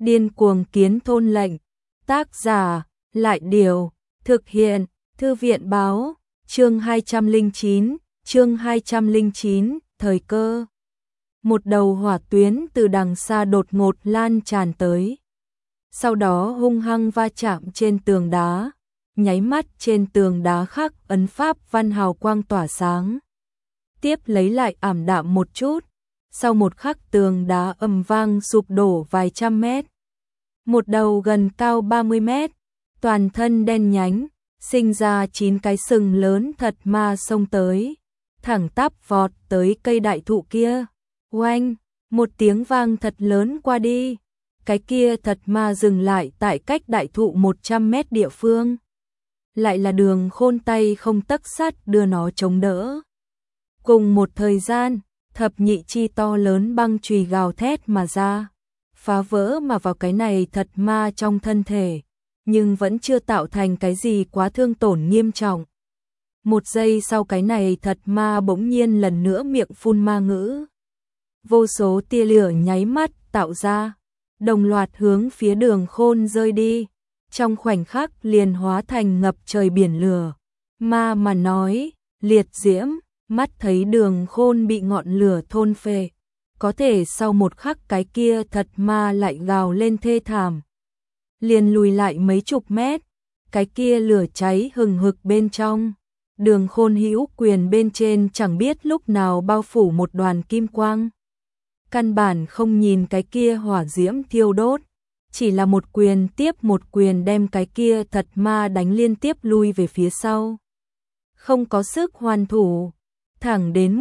Điên cuồng kiến thôn lệnh. Tác giả, Lại Điều. Thực hiện, Thư viện báo. Chương 209, thời cơ. Một đầu hỏa tuyến từ đằng xa đột ngột lan tràn tới. Sau đó hung hăng va chạm trên tường đá, nháy mắt trên tường đá khắc ấn pháp văn hào quang tỏa sáng. Tiếp lấy lại ảm đạm một chút, sau một khắc tường đá ầm vang sụp đổ vài trăm mét. Một đầu gần cao 30 mét, toàn thân đen nhánh, sinh ra 9 cái sừng lớn thật ma xông tới, thẳng tắp vọt tới cây đại thụ kia. Oanh, một tiếng vang thật lớn qua đi, cái kia thật ma dừng lại tại cách đại thụ 100 mét địa phương. Lại là Đường Khôn tay không tấc sắt đưa nó chống đỡ. Cùng một thời gian, thập nhị chi to lớn băng chùy gào thét mà ra, phá vỡ mà vào cái này thật ma trong thân thể, nhưng vẫn chưa tạo thành cái gì quá thương tổn nghiêm trọng. Một giây sau cái này thật ma bỗng nhiên lần nữa miệng phun ma ngữ. Vô số tia lửa nháy mắt tạo ra, đồng loạt hướng phía Đường Khôn rơi đi, trong khoảnh khắc liền hóa thành ngập trời biển lửa. Ma mà nói, liệt diễm, mắt thấy Đường Khôn bị ngọn lửa thôn phệ, có thể sau một khắc cái kia thật ma lại gào lên thê thảm. Liền lùi lại mấy chục mét, cái kia lửa cháy hừng hực bên trong. Đường Khôn hữu quyền bên trên chẳng biết lúc nào bao phủ một đoàn kim quang. Căn bản không nhìn cái kia hỏa diễm thiêu đốt, chỉ là một quyền tiếp một quyền đem cái kia thật ma đánh liên tiếp lui về phía sau. Không có sức hoàn thủ, thẳng đến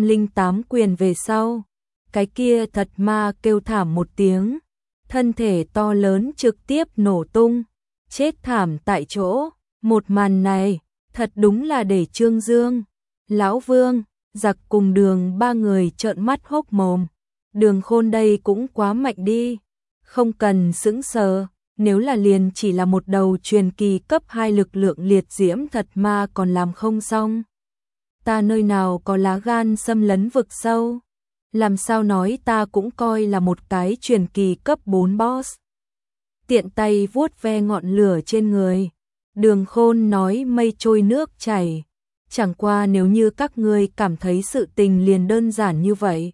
108 quyền về sau, cái kia thật ma kêu thảm một tiếng, thân thể to lớn trực tiếp nổ tung, chết thảm tại chỗ. Một màn này, thật đúng là để Trương Dương, Lão Vương, Giặc cùng Đường ba người trợn mắt hốc mồm. Đường Khôn đây cũng quá mạnh đi, không cần sững sờ, nếu là liền chỉ là một đầu truyền kỳ cấp 2 lực lượng liệt diễm thật ma còn làm không xong. Ta nơi nào có lá gan xâm lấn vực sâu, làm sao nói ta cũng coi là một cái truyền kỳ cấp 4 boss. Tiện tay vuốt ve ngọn lửa trên người, Đường Khôn nói mây trôi nước chảy, chẳng qua nếu như các ngươi cảm thấy sự tình liền đơn giản như vậy,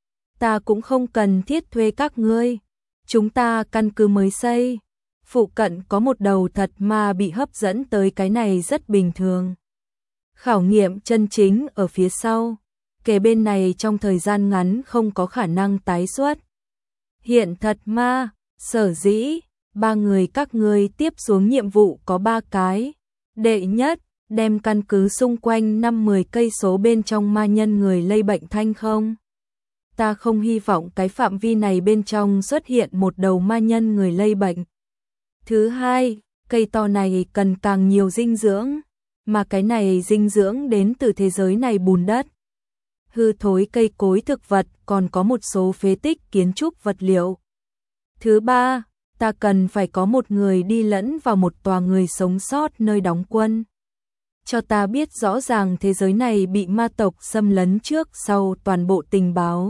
ta cũng không cần thiết thuê các ngươi. Chúng ta căn cứ mới xây, phụ cận có một đầu thật ma bị hấp dẫn tới cái này rất bình thường. Khảo nghiệm chân chính ở phía sau, kể bên này trong thời gian ngắn không có khả năng tái xuất. Hiện thật ma, sở dĩ, 3 người các ngươi tiếp xuống nhiệm vụ có 3 cái. Đệ nhất, đem căn cứ xung quanh 5-10 cây số bên trong ma nhân người lây bệnh thanh không. Ta không hy vọng cái phạm vi này bên trong xuất hiện một đầu ma nhân người lây bệnh. Thứ hai, cây to này cần càng nhiều dinh dưỡng, mà cái này dinh dưỡng đến từ thế giới này bùn đất, hư thối cây cối thực vật, còn có một số phế tích kiến trúc vật liệu. Thứ ba, ta cần phải có một người đi lẫn vào một tòa người sống sót nơi đóng quân, cho ta biết rõ ràng thế giới này bị ma tộc xâm lấn trước sau toàn bộ tình báo.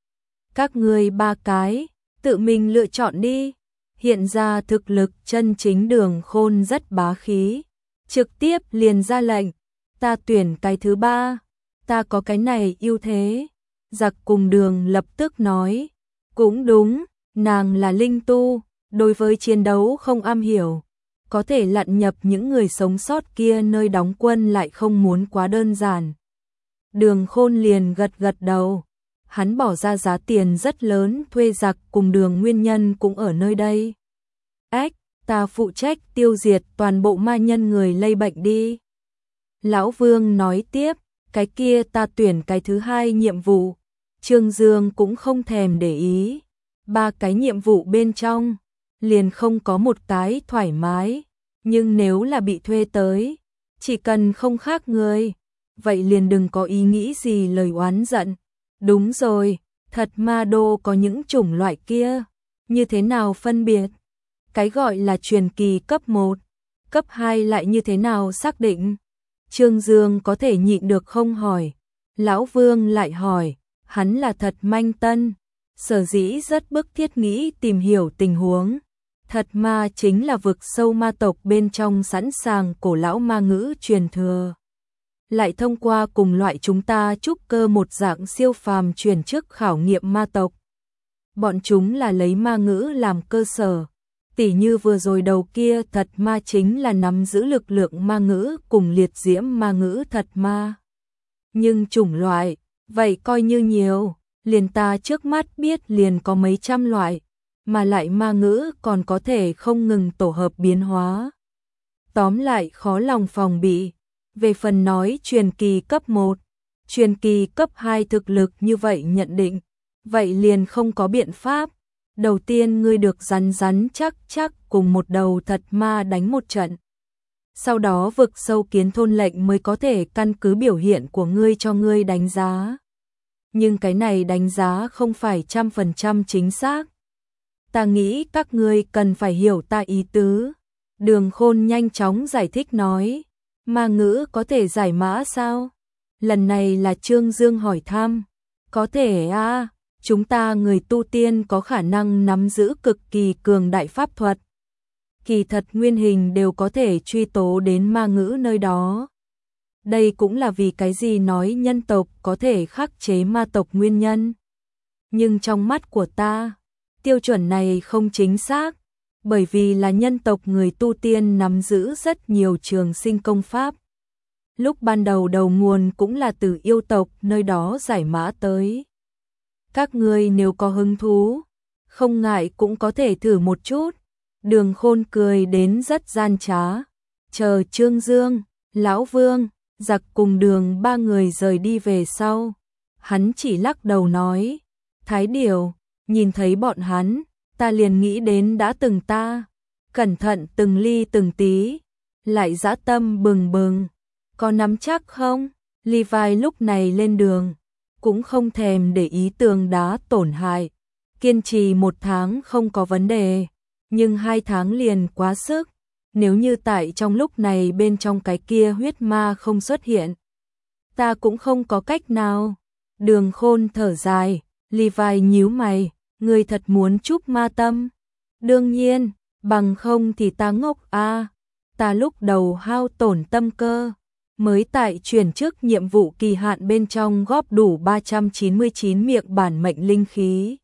Các ngươi 3 cái, tự mình lựa chọn đi. Hiện ra thực lực chân chính Đường Khôn rất bá khí, trực tiếp liền ra lệnh, ta tuyển cái thứ 3, ta có cái này ưu thế. Giặc cùng Đường lập tức nói, cũng đúng, nàng là linh tu, đối với chiến đấu không am hiểu, có thể lặn nhập những người sống sót kia nơi đóng quân lại không muốn quá đơn giản. Đường Khôn liền gật gật đầu. Hắn bỏ ra giá tiền rất lớn thuê Giặc cùng Đường nguyên nhân cũng ở nơi đây. Ách, ta phụ trách tiêu diệt toàn bộ ma nhân người lây bệnh đi. Lão Vương nói tiếp, cái kia ta tuyển cái thứ 2 nhiệm vụ. Trương Dương cũng không thèm để ý. 3 cái nhiệm vụ bên trong, liền không có một cái thoải mái. Nhưng nếu là bị thuê tới, chỉ cần không khác người, vậy liền đừng có ý nghĩ gì lời oán giận. Đúng rồi, thật ma đô có những chủng loại kia, như thế nào phân biệt? Cái gọi là truyền kỳ cấp 1, cấp 2 lại như thế nào xác định? Trương Dương có thể nhịn được không hỏi. Lão Vương lại hỏi, hắn là thật manh tân, sở dĩ rất bức thiết nghĩ tìm hiểu tình huống. Thật ma chính là vực sâu ma tộc bên trong sẵn sàng cổ lão ma ngữ truyền thừa. Lại thông qua cùng loại chúng ta trúc cơ một dạng siêu phàm truyền chức khảo nghiệm ma tộc. Bọn chúng là lấy ma ngữ làm cơ sở. Tỉ như vừa rồi đầu kia thật ma chính là nắm giữ lực lượng ma ngữ cùng liệt diễm ma ngữ thật ma. Nhưng chủng loại, vậy coi như nhiều, liền ta trước mắt biết liền có mấy trăm loại, mà lại ma ngữ còn có thể không ngừng tổ hợp biến hóa. Tóm lại khó lòng phòng bị. Về phần nói truyền kỳ cấp 1, truyền kỳ cấp 2 thực lực như vậy nhận định, vậy liền không có biện pháp. Đầu tiên ngươi được rắn rắn chắc chắc cùng một đầu thật ma đánh một trận. Sau đó vực sâu kiến thôn lệnh mới có thể căn cứ biểu hiện của ngươi cho ngươi đánh giá. Nhưng cái này đánh giá không phải 100% chính xác. Ta nghĩ các ngươi cần phải hiểu ta ý tứ. Đường Khôn nhanh chóng giải thích nói. Ma ngữ có thể giải mã sao? Lần này là Trương Dương hỏi thăm. Có thể à, chúng ta người tu tiên có khả năng nắm giữ cực kỳ cường đại pháp thuật. Kỳ thật nguyên hình đều có thể truy tố đến ma ngữ nơi đó. Đây cũng là vì cái gì nói nhân tộc có thể khắc chế ma tộc nguyên nhân. Nhưng trong mắt của ta, tiêu chuẩn này không chính xác, bởi vì là nhân tộc người tu tiên nắm giữ rất nhiều trường sinh công pháp. Lúc ban đầu đầu nguồn cũng là từ yêu tộc nơi đó giải mã tới. Các ngươi nếu có hứng thú, không ngại cũng có thể thử một chút. Đường Khôn cười đến rất gian trá. Chờ Trương Dương, Lão Vương, Giặc cùng Đường ba người rời đi về sau. Hắn chỉ lắc đầu nói, Thái Điểu, nhìn thấy bọn hắn, ta liền nghĩ đến đã từng ta. Cẩn thận từng ly từng tí, lại dã tâm bừng bừng. Có nắm chắc không? Levi lúc này lên đường, cũng không thèm để ý tường đá tổn hại. Kiên trì 1 tháng không có vấn đề, nhưng 2 tháng liền quá sức. Nếu như tại trong lúc này bên trong cái kia huyết ma không xuất hiện, ta cũng không có cách nào. Đường Khôn thở dài, Levi nhíu mày, ngươi thật muốn chúc ma tâm? Đương nhiên, bằng không thì ta ngốc a. Ta lúc đầu hao tổn tâm cơ, mới tại chuyển chức nhiệm vụ kỳ hạn bên trong góp đủ 399 miệng bản mệnh linh khí.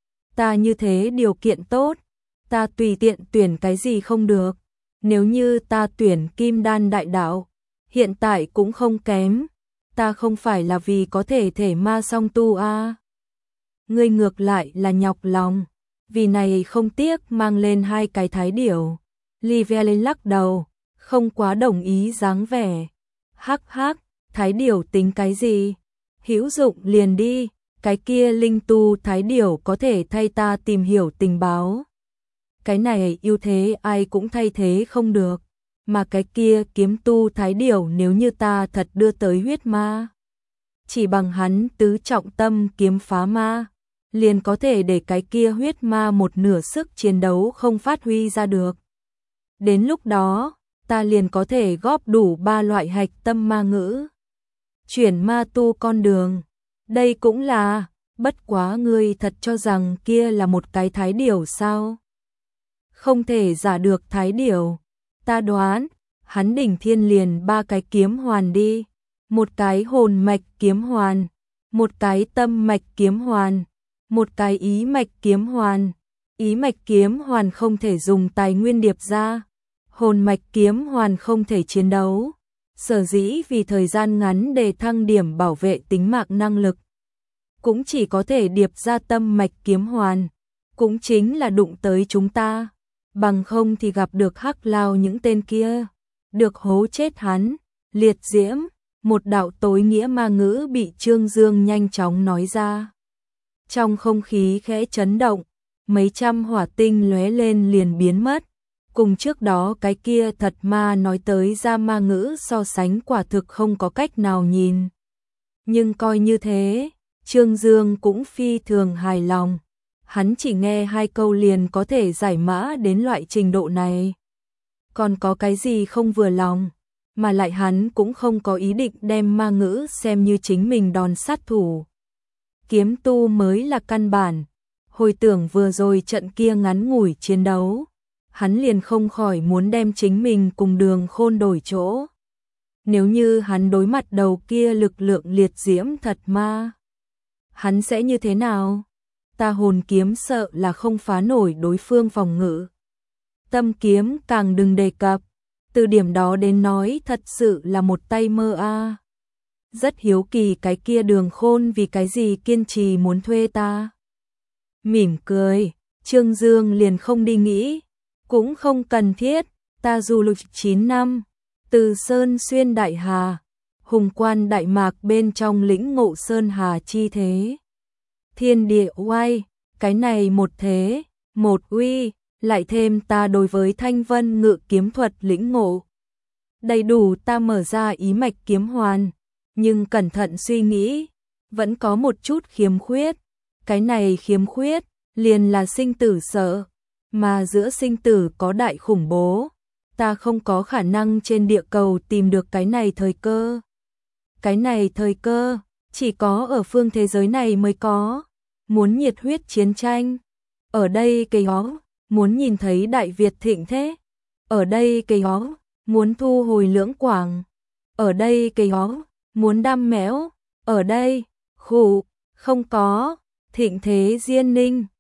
Ta như thế điều kiện tốt, ta tùy tiện tuyển cái gì không được. Nếu như ta tuyển Kim Đan đại đạo, hiện tại cũng không kém. Ta không phải là vì có thể thể ma song tu a. Ngươi ngược lại là nhọc lòng, vì này không tiếc mang lên 2 cái Thái Điểu. Livelle lắc đầu, không quá đồng ý dáng vẻ. Hắc hắc, Thái Điểu tính cái gì? Hữu dụng liền đi, cái kia linh tu Thái Điểu có thể thay ta tìm hiểu tình báo. Cái này ưu thế ai cũng thay thế không được, mà cái kia kiếm tu Thái Điểu nếu như ta thật đưa tới huyết ma, chỉ bằng hắn tứ trọng tâm kiếm phá ma, liền có thể để cái kia huyết ma một nửa sức chiến đấu không phát huy ra được. Đến lúc đó, ta liền có thể góp đủ 3 loại hạch tâm ma ngữ. Chuyển ma tu con đường, đây cũng là, bất quá ngươi thật cho rằng kia là một cái Thái Điểu sao? Không thể giả được Thái Điểu. Ta đoán, hắn đỉnh thiên liền 3 cái kiếm hoàn đi. 1 cái hồn mạch kiếm hoàn, 1 cái tâm mạch kiếm hoàn, 1 cái ý mạch kiếm hoàn. Ý mạch kiếm hoàn không thể dùng tài nguyên điệp ra. Hồn mạch kiếm hoàn không thể chiến đấu. Sở dĩ vì thời gian ngắn để thăng điểm bảo vệ tính mạng năng lực. Cũng chỉ có thể điệp ra tâm mạch kiếm hoàn. Cũng chính là đụng tới chúng ta. Bằng không thì gặp được Hắc Lao những tên kia, được hố chết hắn. Liệt diễm, một đạo tối nghĩa ma ngữ bị Trương Dương nhanh chóng nói ra. Trong không khí khẽ chấn động, mấy trăm hỏa tinh lóe lên liền biến mất. Cùng trước đó cái kia thật ma nói tới ra ma ngữ so sánh quả thực không có cách nào nhìn. Nhưng coi như thế, Trương Dương cũng phi thường hài lòng. Hắn chỉ nghe 2 câu liền có thể giải mã đến loại trình độ này. Còn có cái gì không vừa lòng, mà lại hắn cũng không có ý định đem ma ngữ xem như chính mình đòn sát thủ. Kiếm tu mới là căn bản, Hồi tưởng vừa rồi trận kia ngắn ngủi chiến đấu, hắn liền không khỏi muốn đem chính mình cùng Đường Khôn đổi chỗ. Nếu như hắn đối mặt đầu kia lực lượng liệt diễm thật ma, hắn sẽ như thế nào? Ta hồn kiếm sợ là không phá nổi đối phương phòng ngự. Tâm kiếm càng đừng đề cập, từ điểm đó đến nói thật sự là một tay mơ a. Rất hiếu kỳ cái kia Đường Khôn vì cái gì kiên trì muốn thuê ta. Mỉm cười, Trương Dương liền không đi nghĩ, cũng không cần thiết, ta du lịch 9 năm, từ Sơn xuyên Đại Hà, hùng quan Đại Mạc bên trong lĩnh ngộ Sơn Hà chi thế. Thiên địa oai, cái này một thế, một uy, lại thêm ta đối với Thanh Vân ngự kiếm thuật lĩnh ngộ. Đầy đủ ta mở ra ý mạch kiếm hoàn, nhưng cẩn thận suy nghĩ, vẫn có một chút khiếm khuyết. Cái này khiếm khuyết, liền là sinh tử sợ, mà giữa sinh tử có đại khủng bố. Ta không có khả năng trên địa cầu tìm được cái này thời cơ. Cái này thời cơ, chỉ có ở phương thế giới này mới có. Muốn nhiệt huyết chiến tranh, ở đây cây hó, muốn nhìn thấy Đại Việt thịnh thế, ở đây cây hó, muốn thu hồi Lưỡng Quảng, ở đây cây hó, muốn đam mẽo, ở đây, khủ, không có, thịnh thế Diên Ninh.